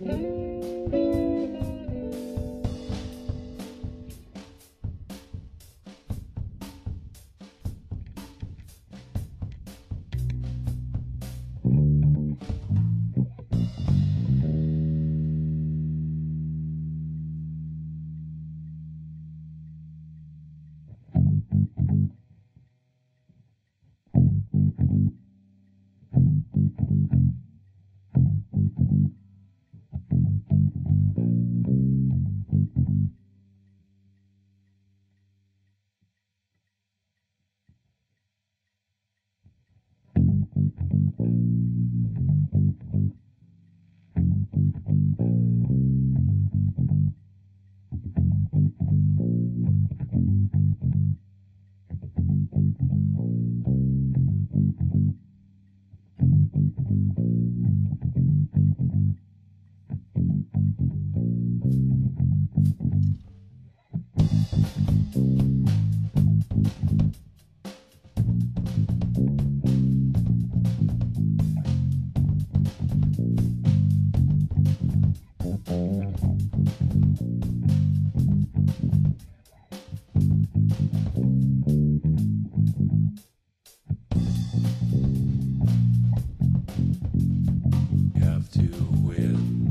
Have to win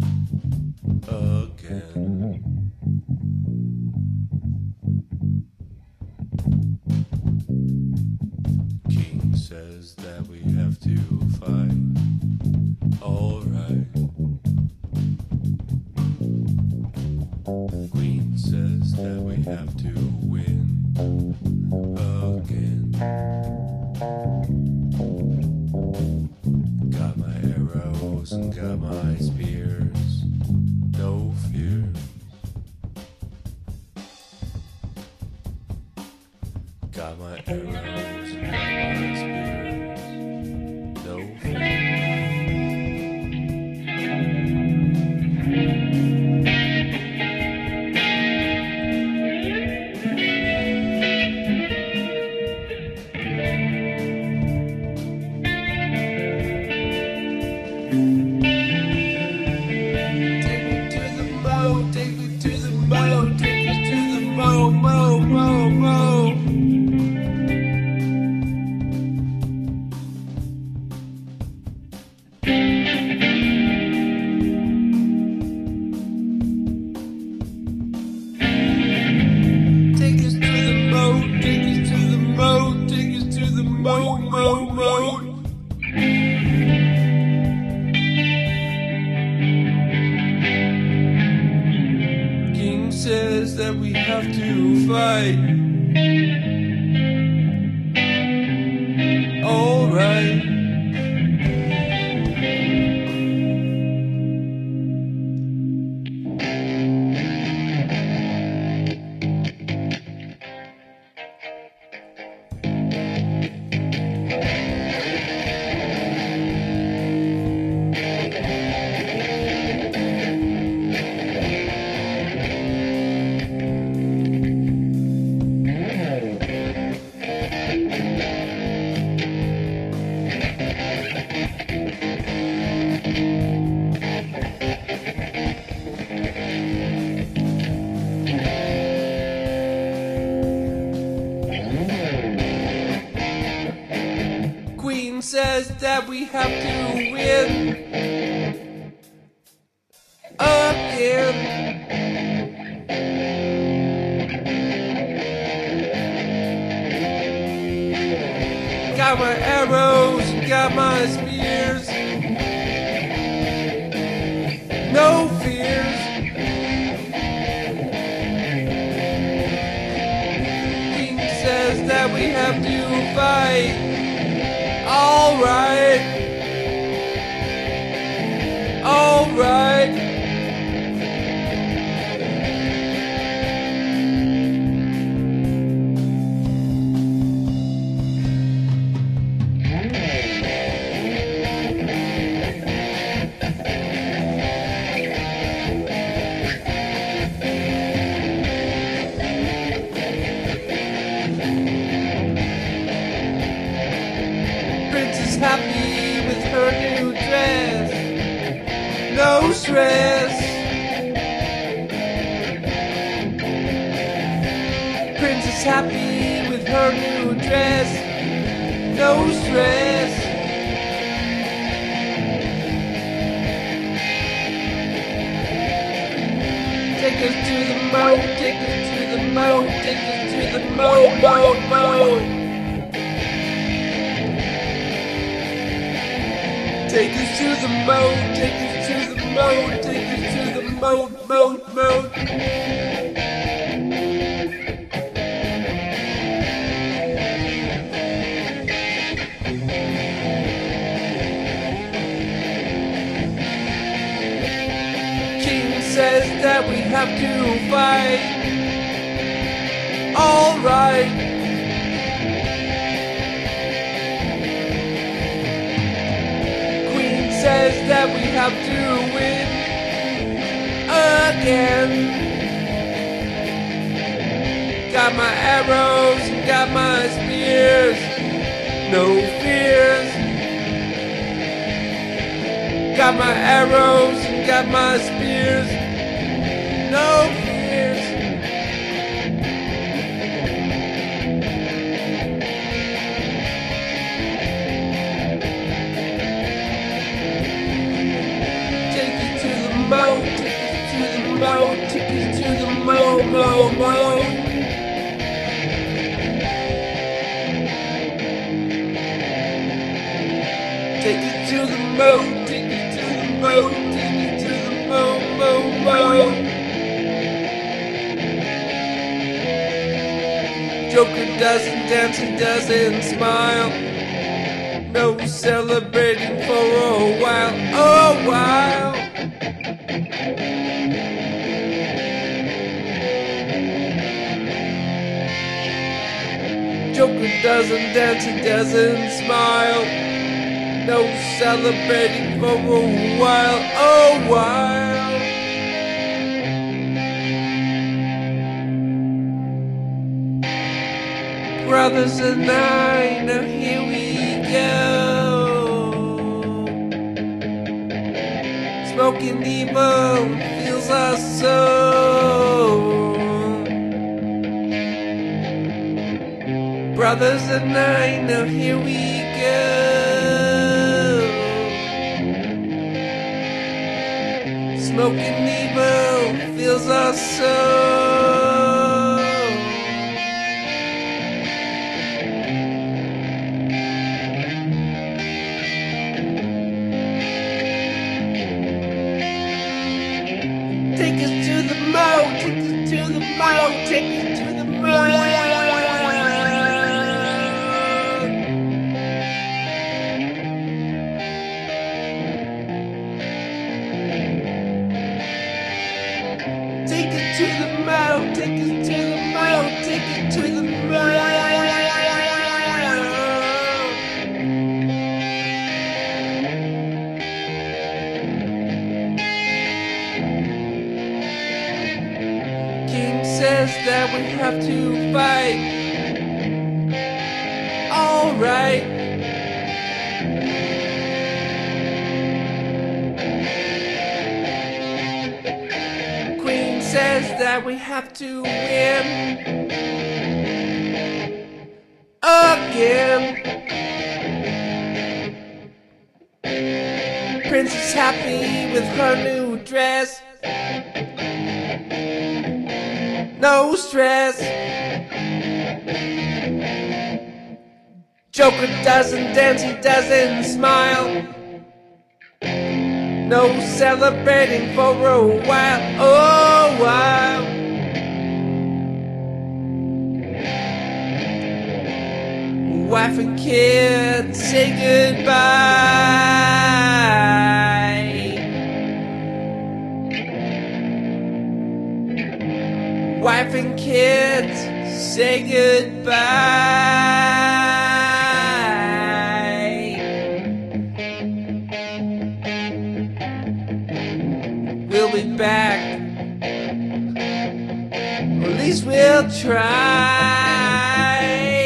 again. King says that we have to fight. Alright. Queen says that we have to win again. Got my arrows and got my spears, no fears. Got my arrows and got my spears, no fears. King says that we have to fight. Alright. Queen says that we have to win again. Got my arrows, got my spears, no fears. King says that we have to fight. Alright. Alright. Prince is happy. happy with her new dress. No stress. Take us to the mo, take us to the mo, take us to the mo. Take us to the mo, take us to the mo, take us to the mo. King says that we have to fight. All right. Says that we have to win again. Got my arrows and got my spears, no fears. Got my arrows and got my spears, no fears. Take us to the mo. Take us to the mo, take us to the mo, take us to the mo. Joker doesn't dance, he doesn't smile. No celebrating for a while, Joker doesn't dance, he doesn't smile. No celebrating for a while, Brothers and I, now here we go. Smoking evil fills our soul. Brothers and I, now here we go. Smoking evil fills our soul. Take us to the mo, take us to the mo, take us to the mo. Take us to the mo, take us to the mo, take us to the mo. King says that we have to fight. All right. Queen says that we have to win again. Prince is happy with her new dress. No stress. Joker doesn't dance, he doesn't smile. No celebrating for a while, Wife and kids say goodbye. Wife and kids say goodbye. We'll be back, or at least we'll try.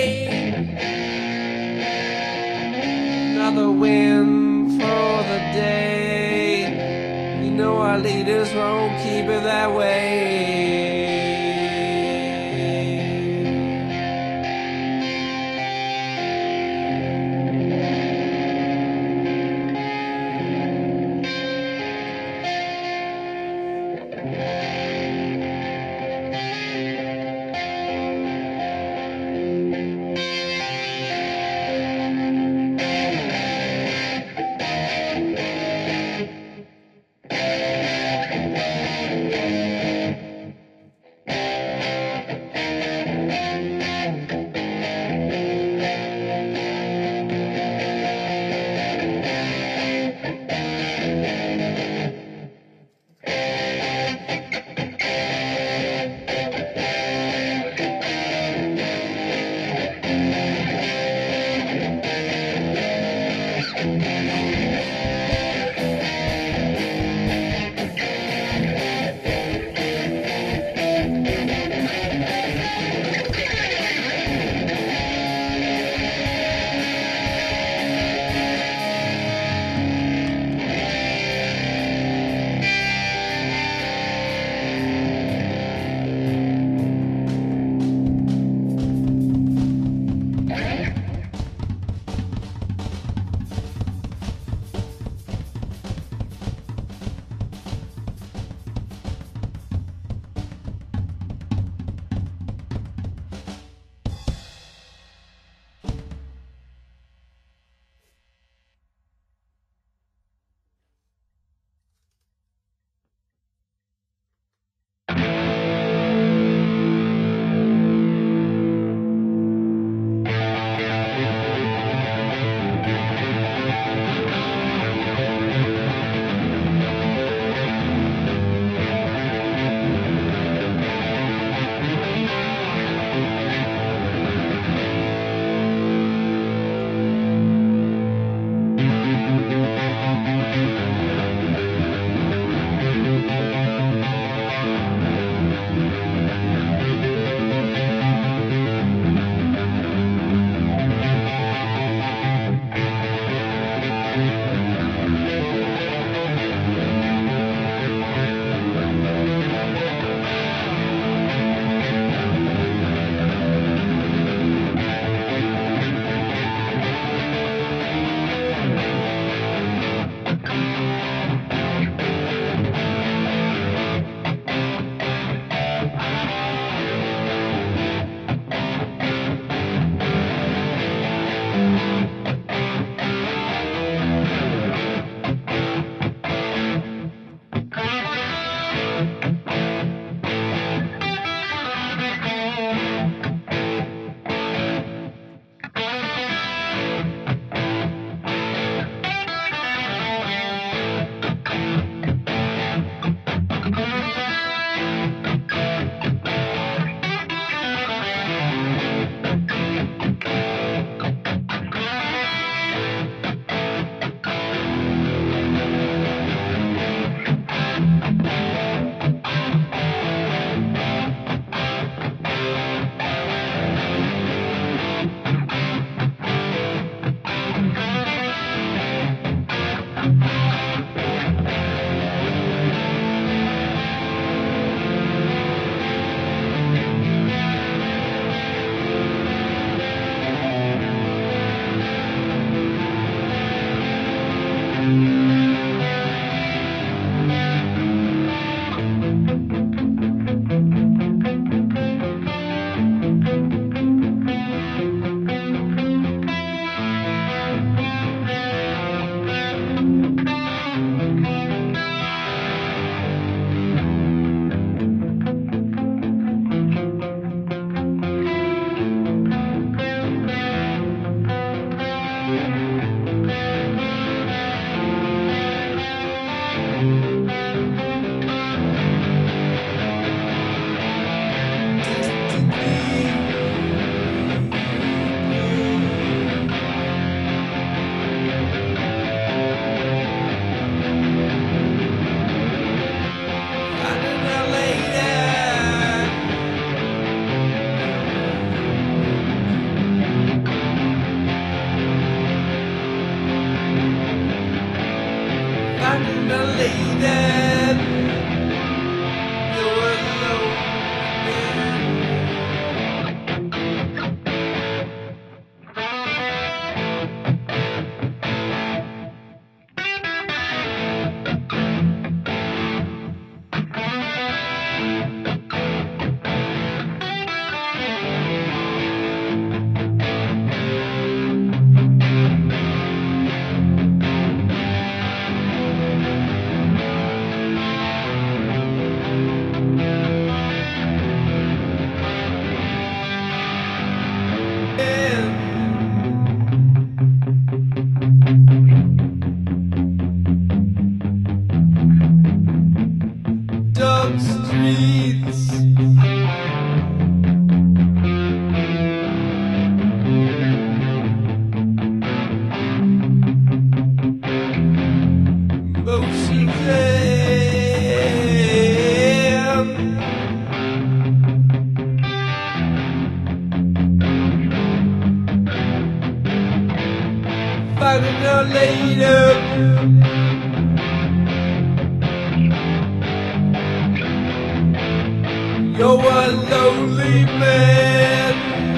Another win for the day. We know our leaders won't keep it that way. hour later. You're a lonely man.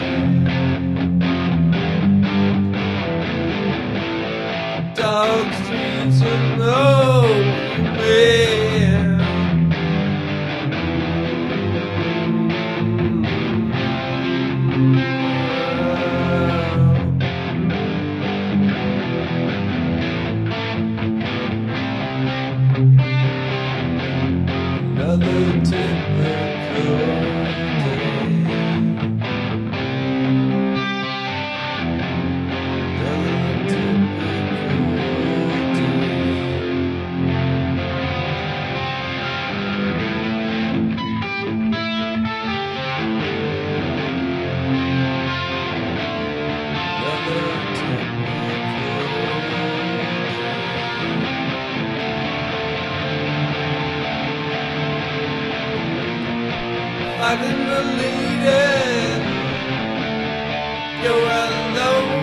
Dark streets and lonely man. Another typical day. Another typical I didn't believe it. You're alone.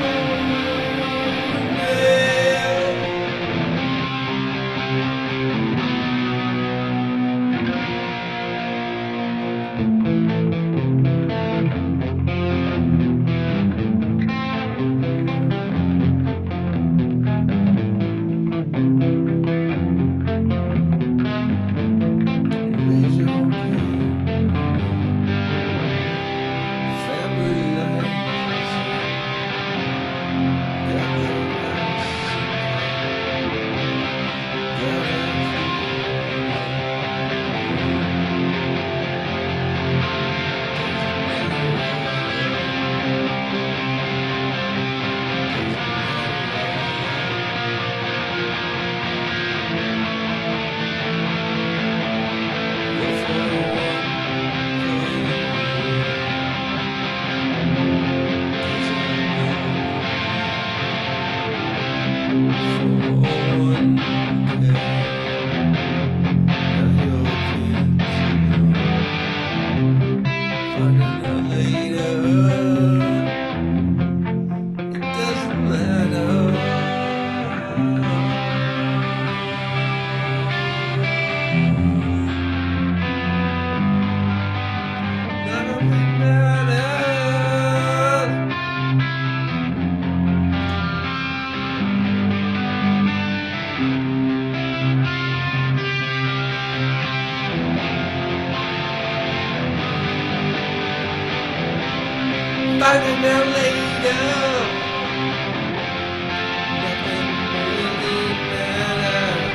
Finding out later, nothing really matters.